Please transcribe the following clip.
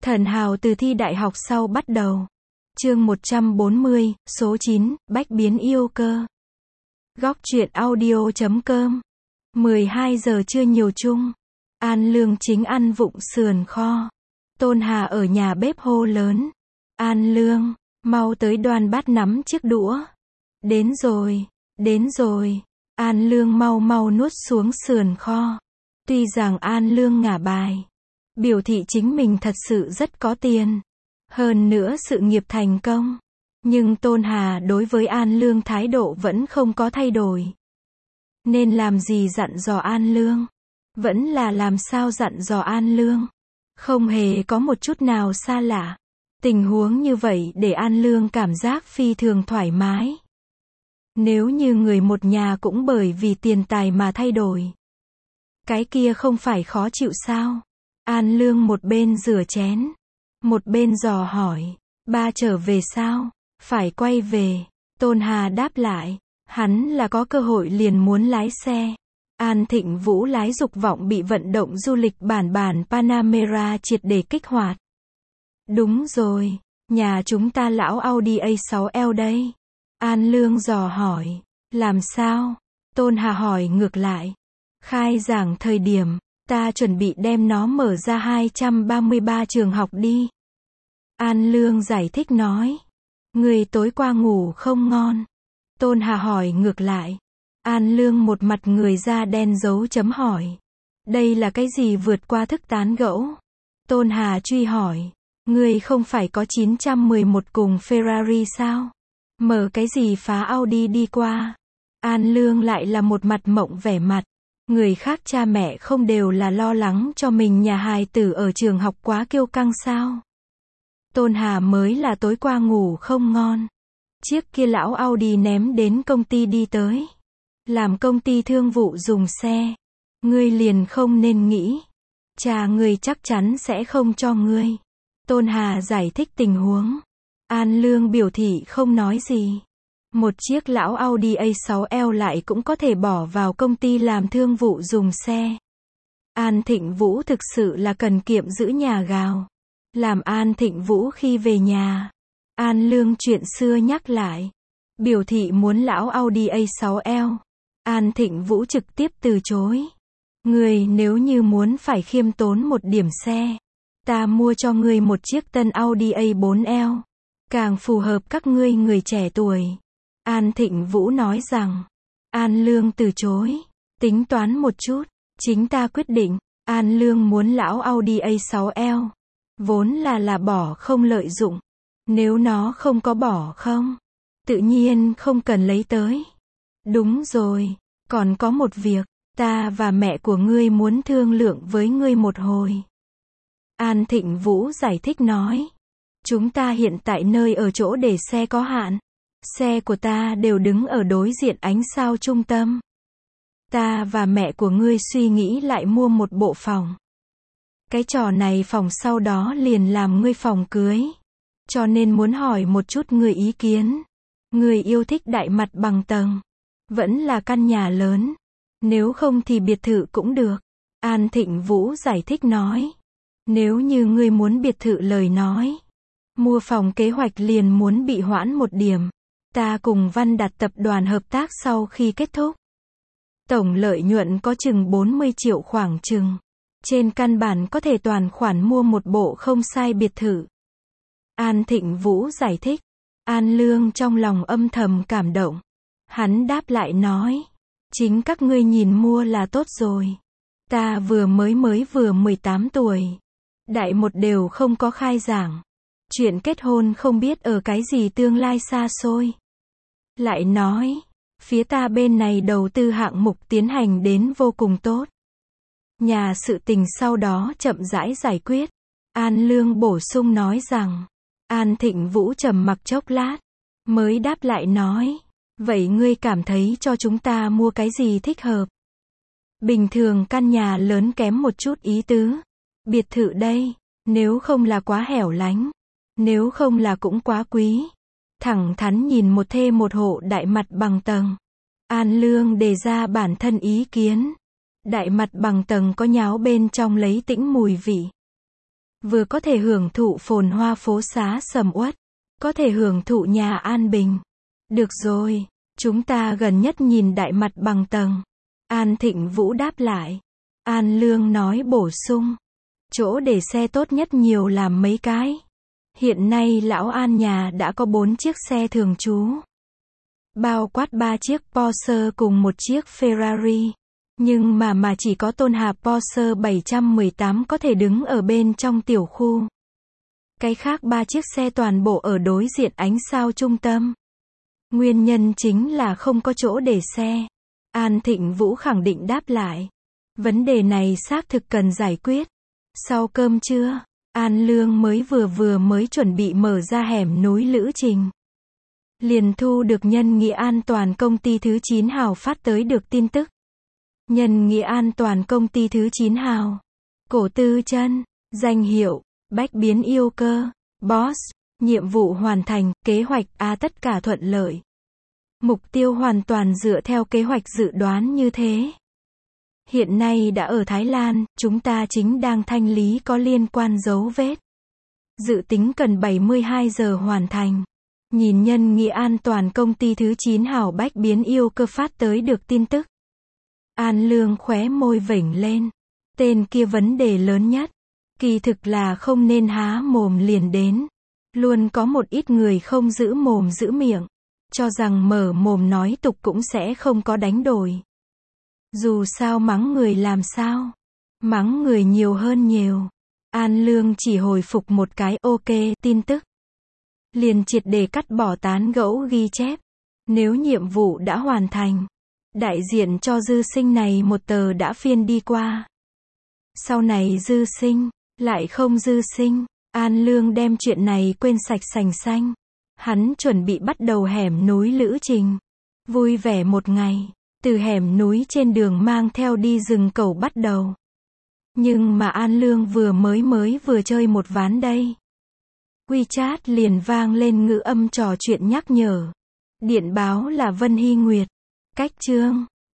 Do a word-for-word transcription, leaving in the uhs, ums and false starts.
Thần hào từ thi đại học sau bắt đầu. Chương một trăm bốn mươi, số chín, bách biến yêu cơ. Góc truyện audio chấm com. mười hai giờ trưa nhiều chung. An Lương chính ăn vụng sườn kho. Tôn Hà ở nhà bếp hô lớn. An Lương, mau tới đoan bát nắm chiếc đũa. Đến rồi, đến rồi. An Lương mau mau nuốt xuống sườn kho. Tuy rằng An Lương ngả bài, biểu thị chính mình thật sự rất có tiền. Hơn nữa sự nghiệp thành công. Nhưng Tôn Hà đối với An Lương thái độ vẫn không có thay đổi. Nên làm gì dặn dò An Lương? Vẫn là làm sao dặn dò An Lương. Không hề có một chút nào xa lạ. Tình huống như vậy để An Lương cảm giác phi thường thoải mái. Nếu như người một nhà cũng bởi vì tiền tài mà thay đổi, cái kia không phải khó chịu sao? An Lương một bên rửa chén, một bên dò hỏi, ba trở về sao? Phải quay về. Tôn Hà đáp lại, hắn là có cơ hội liền muốn lái xe. An Thịnh Vũ lái dục vọng bị vận động du lịch bản bản Panamera triệt để kích hoạt. Đúng rồi, nhà chúng ta lão Audi A sáu L đây. An Lương dò hỏi, làm sao? Tôn Hà hỏi ngược lại. Khai giảng thời điểm, ta chuẩn bị đem nó mở ra hai trăm ba mươi ba trường học đi. An Lương giải thích nói. Người tối qua ngủ không ngon. Tôn Hà hỏi ngược lại. An Lương một mặt người da đen dấu chấm hỏi. Đây là cái gì vượt qua thức tán gẫu? Tôn Hà truy hỏi. Người không phải có chín trăm mười một cùng Ferrari sao? Mở cái gì phá Audi đi qua? An Lương lại là một mặt mộng vẻ mặt. Người khác cha mẹ không đều là lo lắng cho mình nhà hài tử ở trường học quá kiêu căng sao? Tôn Hà mới là tối qua ngủ không ngon. Chiếc kia lão Audi ném đến công ty đi tới. Làm công ty thương vụ dùng xe. Ngươi liền không nên nghĩ. Cha ngươi chắc chắn sẽ không cho ngươi. Tôn Hà giải thích tình huống. An Lương biểu thị không nói gì. Một chiếc lão Audi A sáu L lại cũng có thể bỏ vào công ty làm thương vụ dùng xe. An Thịnh Vũ thực sự là cần kiệm giữ nhà gào. Làm An Thịnh Vũ khi về nhà. An Lương chuyện xưa nhắc lại. Biểu thị muốn lão Audi A sáu L. An Thịnh Vũ trực tiếp từ chối. Người nếu như muốn phải khiêm tốn một điểm xe, ta mua cho ngươi một chiếc tân Audi A bốn L. Càng phù hợp các ngươi người trẻ tuổi. An Thịnh Vũ nói rằng. An Lương từ chối. Tính toán một chút. Chính ta quyết định. An Lương muốn lão Audi A sáu L. Vốn là là bỏ không lợi dụng. Nếu nó không có bỏ không, tự nhiên không cần lấy tới. Đúng rồi. Còn có một việc. Ta và mẹ của ngươi muốn thương lượng với ngươi một hồi. An Thịnh Vũ giải thích nói. Chúng ta hiện tại nơi ở chỗ để xe có hạn. Xe của ta đều đứng ở đối diện ánh sao trung tâm. Ta và mẹ của ngươi suy nghĩ lại mua một bộ phòng. Cái trò này phòng sau đó liền làm ngươi phòng cưới. Cho nên muốn hỏi một chút người ý kiến. Người yêu thích đại mặt bằng tầng. Vẫn là căn nhà lớn. Nếu không thì biệt thự cũng được. An Thịnh Vũ giải thích nói. Nếu như ngươi muốn biệt thự lời nói. Mua phòng kế hoạch liền muốn bị hoãn một điểm. Ta cùng Văn Đạt tập đoàn hợp tác sau khi kết thúc. Tổng lợi nhuận có chừng bốn mươi triệu khoảng chừng. Trên căn bản có thể toàn khoản mua một bộ không sai biệt thự. An Thịnh Vũ giải thích. An Lương trong lòng âm thầm cảm động. Hắn đáp lại nói. Chính các ngươi nhìn mua là tốt rồi. Ta vừa mới mới vừa mười tám tuổi. Đại một đều không có khai giảng. Chuyện kết hôn không biết ở cái gì tương lai xa xôi. Lại nói. Phía ta bên này đầu tư hạng mục tiến hành đến vô cùng tốt. Nhà sự tình sau đó chậm rãi giải quyết. An Lương bổ sung nói rằng. An Thịnh Vũ trầm mặc chốc lát. Mới đáp lại nói. Vậy ngươi cảm thấy cho chúng ta mua cái gì thích hợp? Bình thường căn nhà lớn kém một chút ý tứ. Biệt thự đây. Nếu không là quá hẻo lánh. Nếu không là cũng quá quý. Thẳng thắn nhìn một thê một hộ đại mặt bằng tầng. An Lương đề ra bản thân ý kiến. Đại mặt bằng tầng có nháo bên trong lấy tĩnh mùi vị. Vừa có thể hưởng thụ phồn hoa phố xá sầm uất, có thể hưởng thụ nhà an bình. Được rồi, chúng ta gần nhất nhìn đại mặt bằng tầng. An Thịnh Vũ đáp lại. An Lương nói bổ sung. Chỗ để xe tốt nhất nhiều làm mấy cái. Hiện nay lão An nhà đã có bốn chiếc xe thường trú. Bao quát ba chiếc Porsche cùng một chiếc Ferrari. Nhưng mà mà chỉ có tôn hạp Porsche bảy một tám có thể đứng ở bên trong tiểu khu. Cái khác ba chiếc xe toàn bộ ở đối diện ánh sao trung tâm. Nguyên nhân chính là không có chỗ để xe. An Thịnh Vũ khẳng định đáp lại. Vấn đề này xác thực cần giải quyết. Sau cơm trưa, An Lương mới vừa vừa mới chuẩn bị mở ra hẻm núi lữ trình. Liền thu được Nhân nghĩa an toàn công ty thứ chín hào phát tới được tin tức. Nhân nghĩa an toàn công ty thứ chín hào. Cổ Tư Chân, danh hiệu, bách biến yêu cơ, boss, nhiệm vụ hoàn thành, kế hoạch A tất cả thuận lợi. Mục tiêu hoàn toàn dựa theo kế hoạch dự đoán như thế. Hiện nay đã ở Thái Lan, chúng ta chính đang thanh lý có liên quan dấu vết. Dự tính cần bảy mươi hai giờ hoàn thành. Nhìn Nhân nghĩa an toàn công ty thứ chín hào bách biến yêu cơ phát tới được tin tức. An Lương khóe môi vểnh lên. Tên kia vấn đề lớn nhất. Kỳ thực là không nên há mồm liền đến. Luôn có một ít người không giữ mồm giữ miệng. Cho rằng mở mồm nói tục cũng sẽ không có đánh đổi. Dù sao mắng người làm sao. Mắng người nhiều hơn nhiều. An Lương chỉ hồi phục một cái ok tin tức. Liền triệt để cắt bỏ tán gẫu ghi chép. Nếu nhiệm vụ đã hoàn thành. Đại diện cho dư sinh này một tờ đã phiên đi qua. Sau này dư sinh, lại không dư sinh. An Lương đem chuyện này quên sạch sành xanh. Hắn chuẩn bị bắt đầu hẻm núi lữ trình. Vui vẻ một ngày. Từ hẻm núi trên đường mang theo đi rừng cẩu bắt đầu. Nhưng mà An Lương vừa mới mới vừa chơi một ván đây. WeChat liền vang lên ngữ âm trò chuyện nhắc nhở. Điện báo là Vân Hy Nguyệt. Cách chương